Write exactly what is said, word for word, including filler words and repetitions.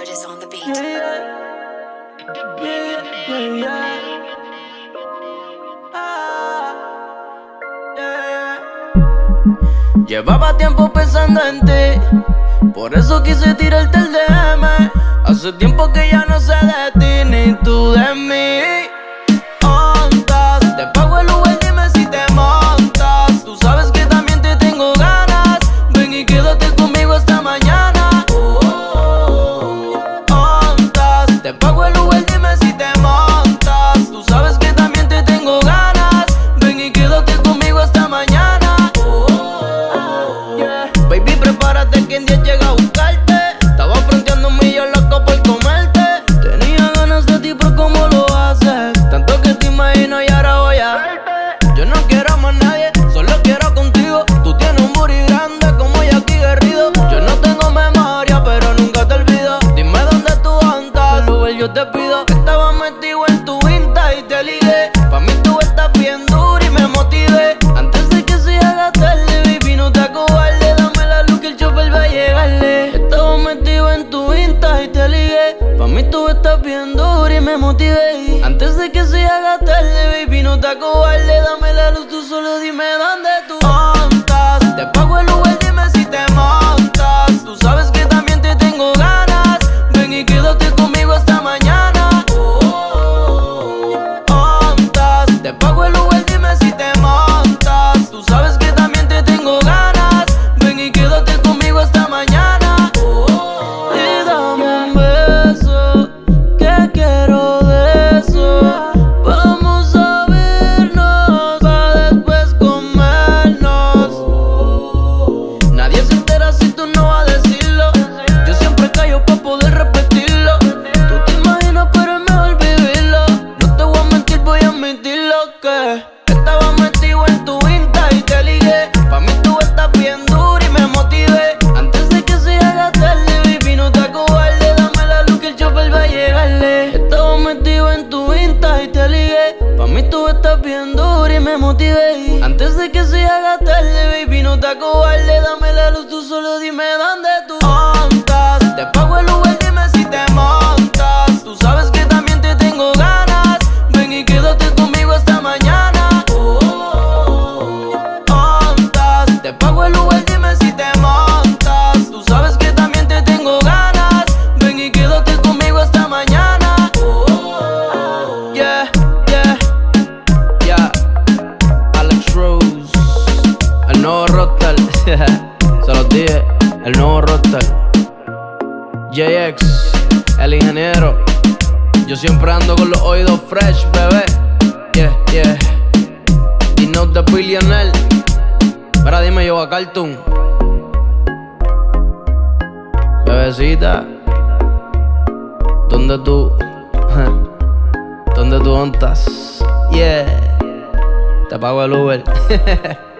Curtis on the beat. Yeah, yeah, yeah, yeah. Ah, yeah. Llevaba tiempo pensando en ti, por eso quise tirarte el D M. Hace tiempo que ya no sé de ti ni tú de mí. Ondas, te pago el Uber, dime si te montas. Tú sabes que también te tengo ganas. Ven y quédate conmigo hasta mañana. Ondas, te pago el Uber, dime si te montas. Tú sabes que también te tengo ganas. Ven y quédate conmigo hasta mañana. Yeah. Baby, prepárate que en diez llega a buscarte. Estaba fronteando un millón loco por comerte. Tenía ganas de ti por cómo lo haces. Tanto que te imagino y ahora voy a verte. Yo no quiero más nadie, solo quiero contigo. Tú tienes un booty grande como Jackie Guerrido. Yo no tengo memoria, pero nunca te olvido. Dime dónde tú andas, Uber, yo te pido. Estaba metido en tu Insta y te ligué. Pa' mí tú estás bien dura y me motivé. Antes de que se haga tarde, baby, no te acobarde. Dame la luz que el chofer va a llegarle. Estaba metido en tu Insta y te ligué. Pa' mí tú estás bien dura y me motivé. Antes de que se haga tarde, baby, no te acobarde. Dame la luz, tú solo dime dónde tú montas. Te pago el Uber, dime si te montas. Tú sabes que también te tengo ganas. Ven y quédate conmigo hasta mañana. Montas, te pago el Uber, dime si te montas. Tú sabes que también te tengo ganas. Ven y quédate conmigo hasta mañana. Y dame un beso, que quiero de eso. Vamos a vernos, pa' después comernos. Nadie se entera si tú no vas a decirlo. Yo siempre callo pa' poder repetirlo. Tú te imaginas, pero es mejor vivirlo. No te voy a mentir, voy a admitirlo que estaba metido en tu Insta y te ligué. Pa' mí tú estás bien dura y me motivé. Antes de que se haga tarde, baby, no te acobarde. Dame la luz que el chofer va a llegarle. Estaba metido en tu Insta y te ligué. Pa' mí tú estás bien dura y me motivé. Antes de que se haga tarde, baby, no te acobarde. Dame la luz, tú solo dime dónde tú montas. Te pago el Uber, dime si te montas. Tú sabes que también te tengo ganas. Ven y quédate conmigo hasta mañana. Montas, te pago el Uber, dime si te montas. Tú sabes que también te tengo ganas. Ven y quédate conmigo hasta mañana. Yeah, yeah, yeah. Alex Rose, el nuevo roster. Se los dije, el nuevo roster. J X, el ingeniero. Yo siempre ando con los oídos fresh, bebé. Yeah, yeah. Y no de Billionaire. Mira, dime yo a Cartoon. Bebecita, ¿dónde tú? ¿Dónde tú montas? Yeah. Te pago el Uber.